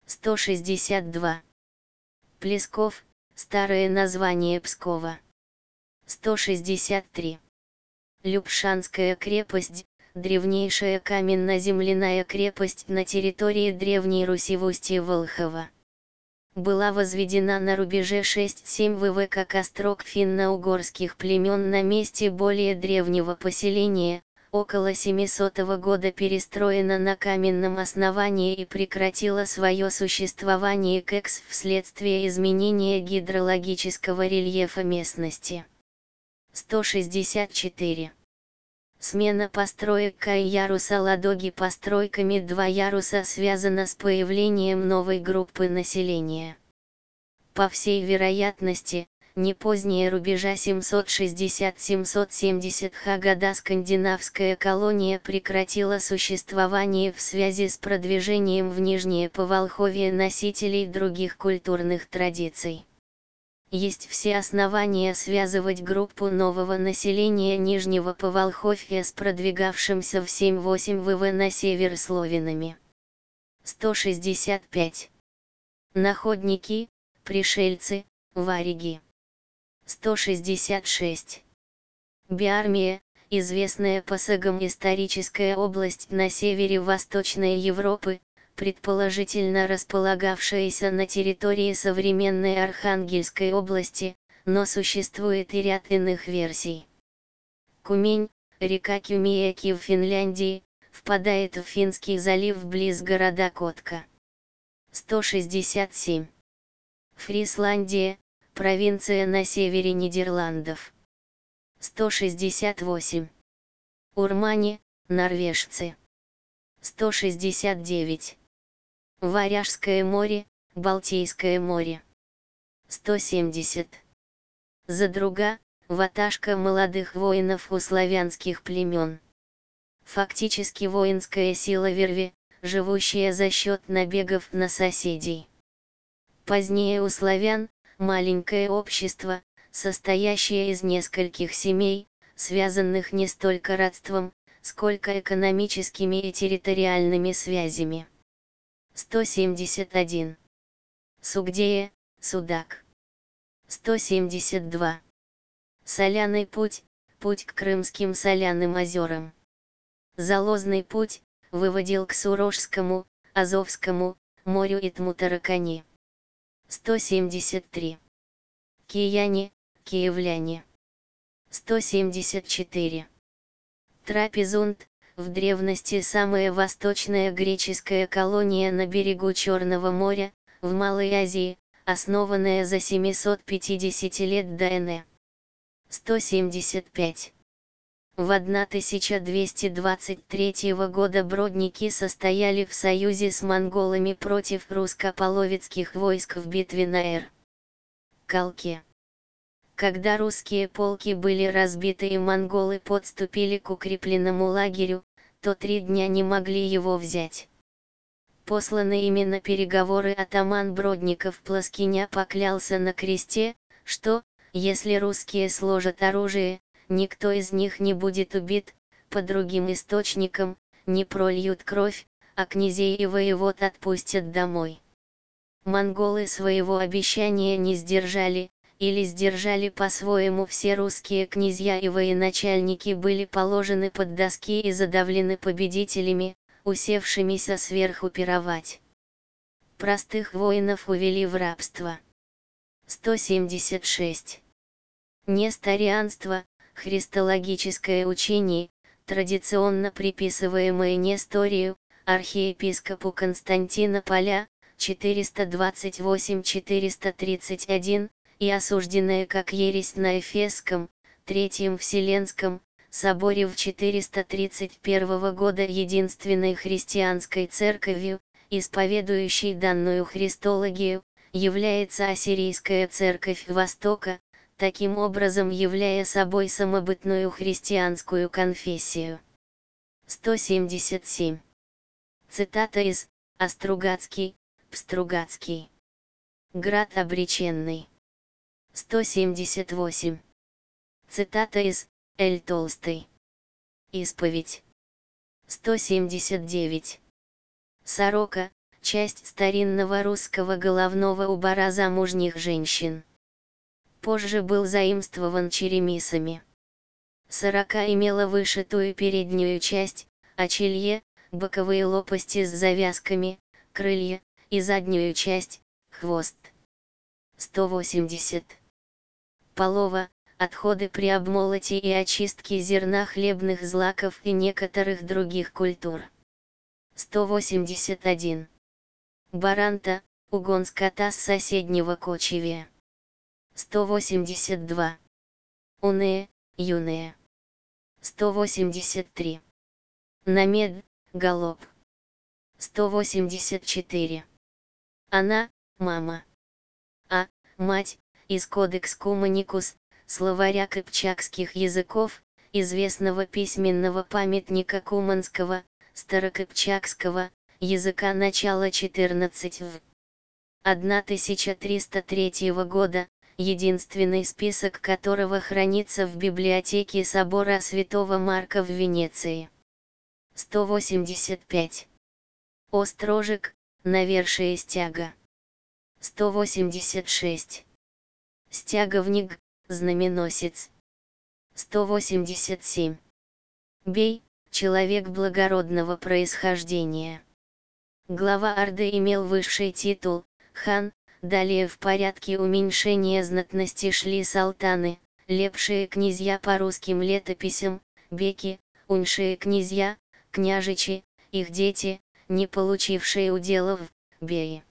162. Плесков, старое название Пскова. 163. Любшанская крепость, древнейшая каменно-земляная крепость на территории Древней Руси в устье Волхова. Была возведена на рубеже 6-7 ВВ как острог финно-угорских племен на месте более древнего поселения, около 700 года перестроена на каменном основании и прекратила свое существование КЭКС вследствие изменения гидрологического рельефа местности. 164. Смена построек Кай-яруса Ладоги постройками 2 яруса связана с появлением новой группы населения. По всей вероятности, не позднее рубежа 760-770 года скандинавская колония прекратила существование в связи с продвижением в Нижнее Поволховье носителей других культурных традиций. Есть все основания связывать группу нового населения Нижнего Поволховья с продвигавшимся в 7-8 ВВ на север славянами. 165. Находники, пришельцы, вариги. 166. Биармия, известная по сагам историческая область на севере Восточной Европы, предположительно располагавшаяся на территории современной Архангельской области, но существует и ряд иных версий. Кумень, река Кюмиеки в Финляндии, впадает в Финский залив близ города Котка. 167. Фрисландия, провинция на севере Нидерландов. 168. Урмане, норвежцы. 169. Варяжское море, Балтийское море. 170. Задруга, ватажка молодых воинов у славянских племен. Фактически воинская сила верви, живущая за счет набегов на соседей. Позднее у славян, маленькое общество, состоящее из нескольких семей, связанных не столько родством, сколько экономическими и территориальными связями. 171. Сугдея, Судак. 172. Соляный путь, путь к Крымским соляным озерам. Залозный путь, выводил к Сурожскому, Азовскому, морю и Тмутаракани. 173. Кияне, киевляне. 174. Трапезунд, в древности самая восточная греческая колония на берегу Черного моря, в Малой Азии, основанная за 750 лет до н.э. 175. В 1223 года бродники состояли в союзе с монголами против русско-половецких войск в битве на Калке. Когда русские полки были разбиты и монголы подступили к укрепленному лагерю, то 3 дня не могли его взять. Посланный ими на переговоры атаман Бродников Плоскиня поклялся на кресте, что, если русские сложат оружие, никто из них не будет убит, по другим источникам, не прольют кровь, а князей и воевод отпустят домой. Монголы своего обещания не сдержали, или сдержали по-своему. Все русские князья и военачальники были положены под доски и задавлены победителями, усевшимися сверху пировать. Простых воинов увели в рабство. 176. Несторианство, христологическое учение, традиционно приписываемое Несторию, архиепископу Константинополя, 428-431, и осужденное как ересь на Эфесском, Третьем Вселенском, соборе в 431 года единственной христианской церковью, исповедующей данную христологию, является Ассирийская церковь Востока, таким образом являя собой самобытную христианскую конфессию. 177. Цитата из «Остругацкий, Пстругацкий. Град обреченный». 178. Цитата из «Эль Толстый. Исповедь». 179. Сорока, часть старинного русского головного убора замужних женщин. Позже был заимствован черемисами. Сорока имела вышитую переднюю часть, очелье, боковые лопасти с завязками, крылья, и заднюю часть, хвост. 180. Полова, отходы при обмолоте и очистке зерна хлебных злаков и некоторых других культур. 181. Баранта, угон скота с соседнего кочевья. 182. Уные, юные. 183. Намед, галоп. 184. Она, мама. А, мать, из Кодекс Куманикус, словаря кыпчакских языков, известного письменного памятника куманского, старокыпчакского, языка начала 14 в. 1303 года, единственный список которого хранится в библиотеке собора Святого Марка в Венеции. 185. Острожек, навершие стяга. 186. Стяговник, знаменосец. 187. Бей, человек благородного происхождения. Глава Орды имел высший титул, хан, далее в порядке уменьшения знатности шли салтаны, лепшие князья по русским летописям, беки, уньшие князья, княжичи, их дети, не получившие уделов, беи.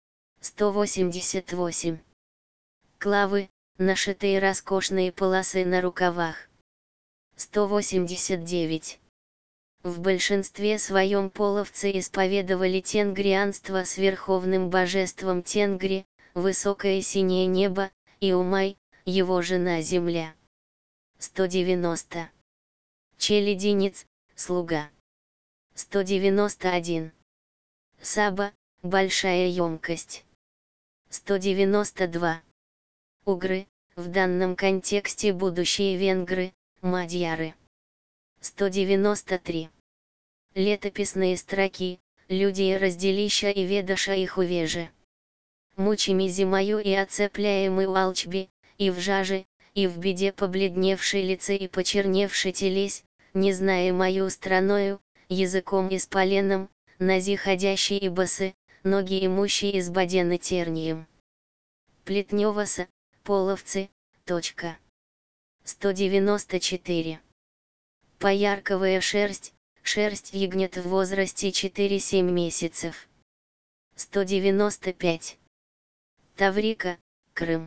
188. Клавы, нашитые роскошные полосы на рукавах. 189. В большинстве своем половцы исповедовали тенгрианство с верховным божеством Тенгри, высокое синее небо, и Умай, его жена земля. 190. Челядинец, слуга. 191. Саба, большая емкость. 192. Угры, в данном контексте будущие венгры, мадьяры. 193. Летописные строки, люди и разделища и ведаша их увеже. Мучими зимою и оцепляемы у алчби, и в жаже, и в беде побледневший лице и почерневший телесь, не зная мою страною, языком испаленным, нози ходящие и босы, ноги имущие избодены тернием. Плетневаса, половцы, точка. 194. Поярковая шерсть, шерсть ягнет в возрасте 4-7 месяцев. 195. Таврика, Крым.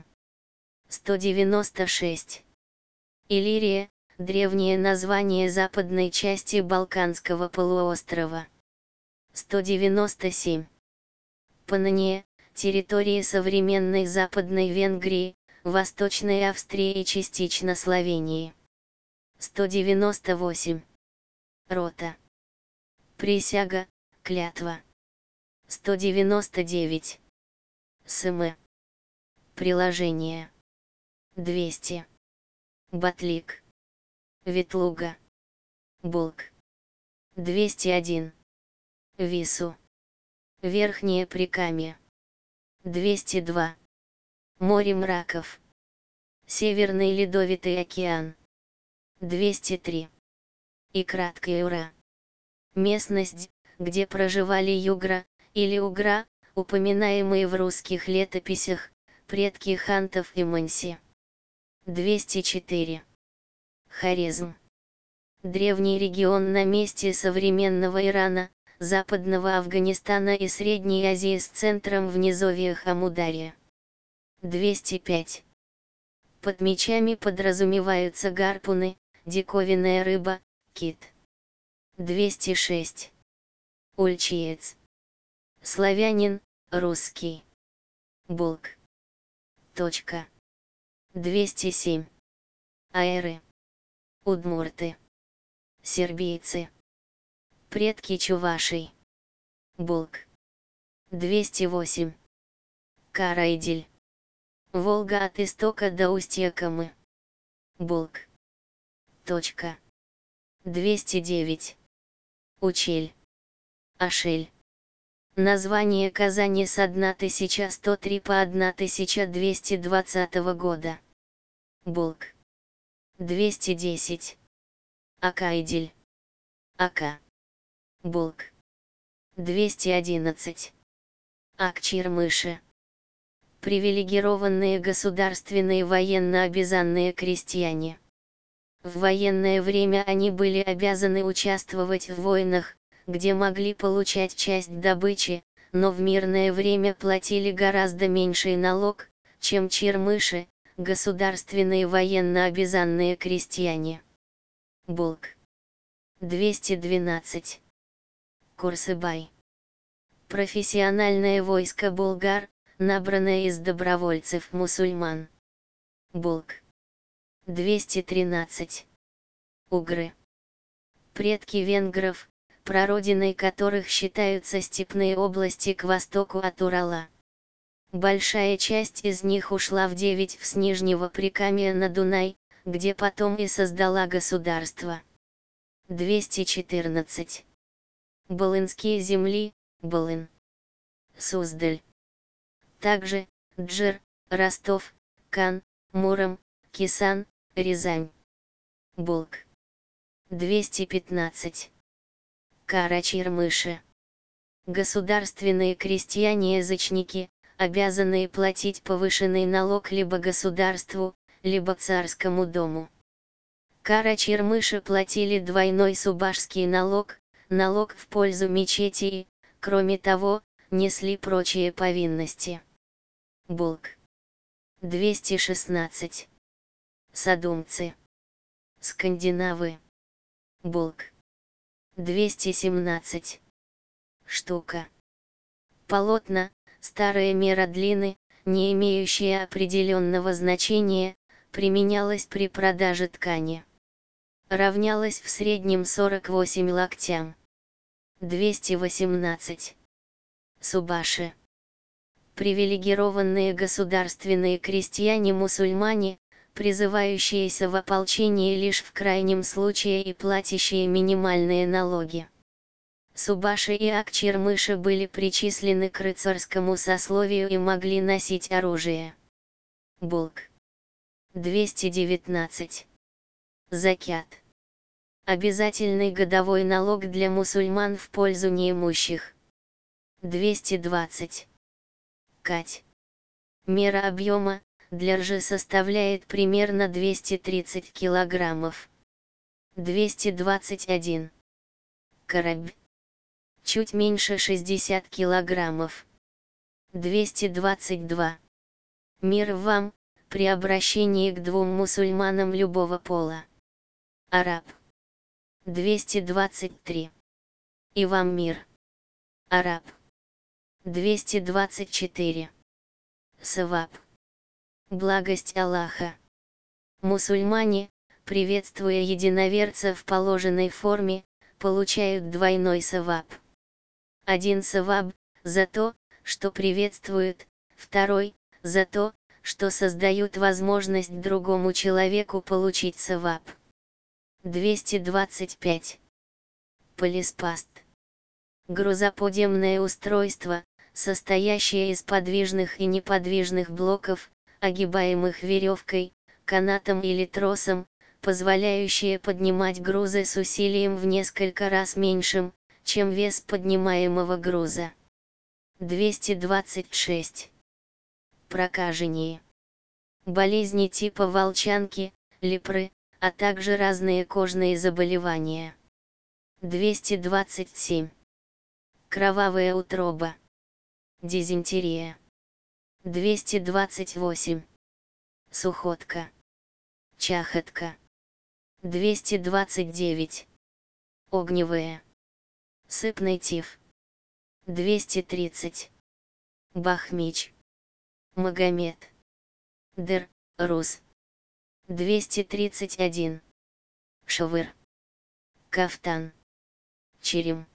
196. Иллирия, древнее название западной части Балканского полуострова. 197. Паннония, территории современной Западной Венгрии, Восточной Австрии и частично Словении. 198. Рота. Присяга, клятва. 199. СМ. Приложение. 200. Батлик. Ветлуга. Булк. 201. Вису. Верхнее Прикамье. 202. Море мраков. Северный Ледовитый океан. 203. И краткая Ура. Местность, где проживали югра, или угра, упоминаемые в русских летописях, предки хантов и манси. 204. Хорезм. Древний регион на месте современного Ирана, Западного Афганистана и Средней Азии с центром в низовьях Амударья. 205. Под мечами подразумеваются гарпуны, диковинная рыба, кит. 206. Ульчиец. Славянин, русский. Булк. Точка. 207. Аэры. Удмурты. Сербийцы. Предки чувашей. Булк. 208. Карайдель. Волга от истока до устья Камы. Булк. Точка. 209. Учель. Ашель. Название Казани с 1103 по 1220 года. Булк. 210. Акайдиль. Ака. Булк. 211. Акчирмыши. Привилегированные государственные военно-обязанные крестьяне. В военное время они были обязаны участвовать в войнах, где могли получать часть добычи, но в мирное время платили гораздо меньший налог, чем чирмыши, государственные военно-обязанные крестьяне. Булк. 212. Курсыбай. Профессиональное войско булгар, набранное из добровольцев-мусульман. Булк. 213. Угры. Предки венгров, прародиной которых считаются степные области к востоку от Урала. Большая часть из них ушла в девять с Нижнего Прикамья на Дунай, где потом и создала государство. 214. Болынские земли, Болын. Суздаль. Также, Джер, Ростов, Кан, Муром, Кисан, Рязань. Булк. 215. Карачирмыши. Государственные крестьяне-язычники, обязанные платить повышенный налог либо государству, либо царскому дому. Карачирмыши платили двойной субашский налог, налог в пользу мечети и, кроме того, несли прочие повинности. Булк. 216. Содумцы. Скандинавы. Булк. 217. Штука. Полотна, старая мера длины, не имеющая определенного значения, применялась при продаже ткани. Равнялась в среднем 48 локтям. 218. Субаши. Привилегированные государственные крестьяне-мусульмане, призывающиеся в ополчение лишь в крайнем случае и платящие минимальные налоги. Субаши и акчирмыши были причислены к рыцарскому сословию и могли носить оружие. Булк. 219. Закят. Обязательный годовой налог для мусульман в пользу неимущих. 220. Кать. Мера объема, для ржи составляет примерно 230 килограммов. 221. Карабь. Чуть меньше 60 килограммов. 222. Мир вам, при обращении к двум мусульманам любого пола. Араб. 223. И вам мир. Араб. 224. Саваб. Благость Аллаха. Мусульмане, приветствуя единоверца в положенной форме, получают двойной саваб. Один саваб, за то, что приветствуют, второй, за то, что создают возможность другому человеку получить саваб. 225. Полиспаст. Грузоподъемное устройство, состоящее из подвижных и неподвижных блоков, огибаемых веревкой, канатом или тросом, позволяющее поднимать грузы с усилием в несколько раз меньшим, чем вес поднимаемого груза. 226. Прокажение. Болезни типа волчанки, лепры, а также разные кожные заболевания. 227. Кровавая утроба. Дизентерия. 228. Сухотка. Чахотка. 229. Огневая. Сыпный тиф. 230. Бахмич. Магомед. Дыр, Рус. 231. Шавыр. Кафтан. Черем.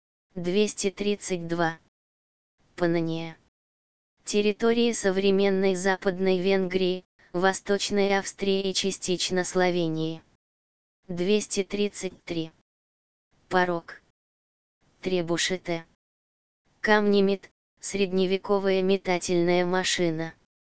232. Панания. Территории современной Западной Венгрии, Восточной Австрии и частично Словении. 233. Порог. Требушете. Камнемет, средневековая метательная машина.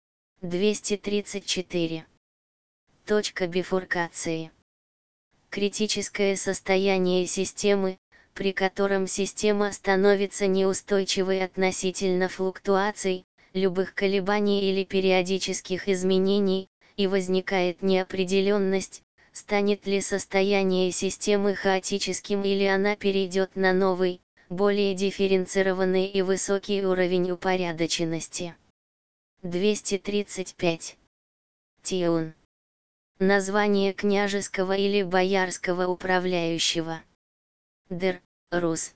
234. Точка бифуркации. Критическое состояние системы, при котором система становится неустойчивой относительно флуктуаций, любых колебаний или периодических изменений, и возникает неопределенность, станет ли состояние системы хаотическим или она перейдет на новый, более дифференцированный и высокий уровень упорядоченности. 235. Тиун. Название княжеского или боярского управляющего. Дер, Рус.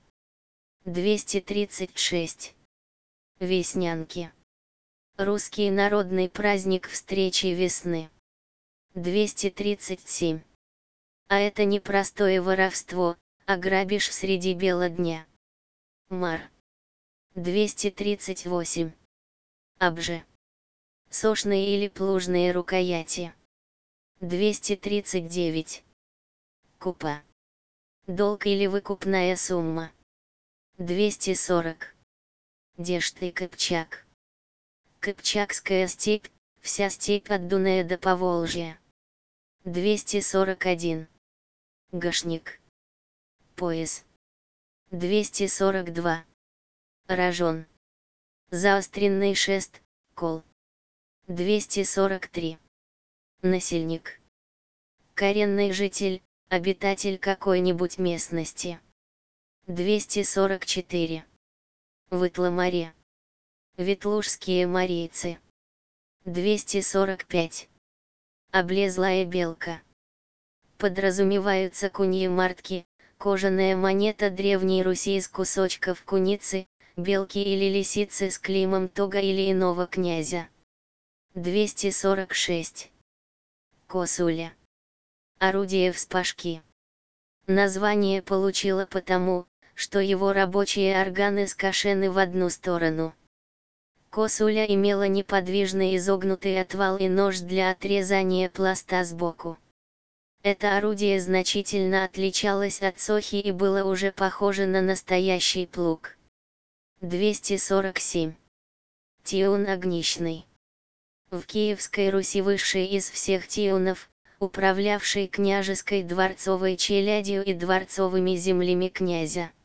236. Веснянки. Русский народный праздник встречи весны. 237. А это не простое воровство, а грабеж среди бела дня. Мар. 238. Обже. Сошные или плужные рукояти. 239. Купа. Долг или выкупная сумма. 240. Дешты Кыпчак. Кыпчакская степь, вся степь от Дуная до Поволжья. 241. Гашник. Пояс. 242. Рожон. Заостренный шест, кол. 243. Насельник. Коренный житель, обитатель какой-нибудь местности. 244. Вытломаре. Ветлужские марийцы. 245. Облезлая белка. Подразумеваются куньи-мартки, кожаная монета Древней Руси из кусочков куницы, белки или лисицы с клеймом тога или иного князя. 246. Косуля. Орудие вспашки. Название получило потому, что его рабочие органы скошены в одну сторону. Косуля имела неподвижный изогнутый отвал и нож для отрезания пласта сбоку. Это орудие значительно отличалось от сохи и было уже похоже на настоящий плуг. 247. Тиун огнищный. В Киевской Руси высший из всех тиунов, управлявший княжеской дворцовой челядью и дворцовыми землями князя.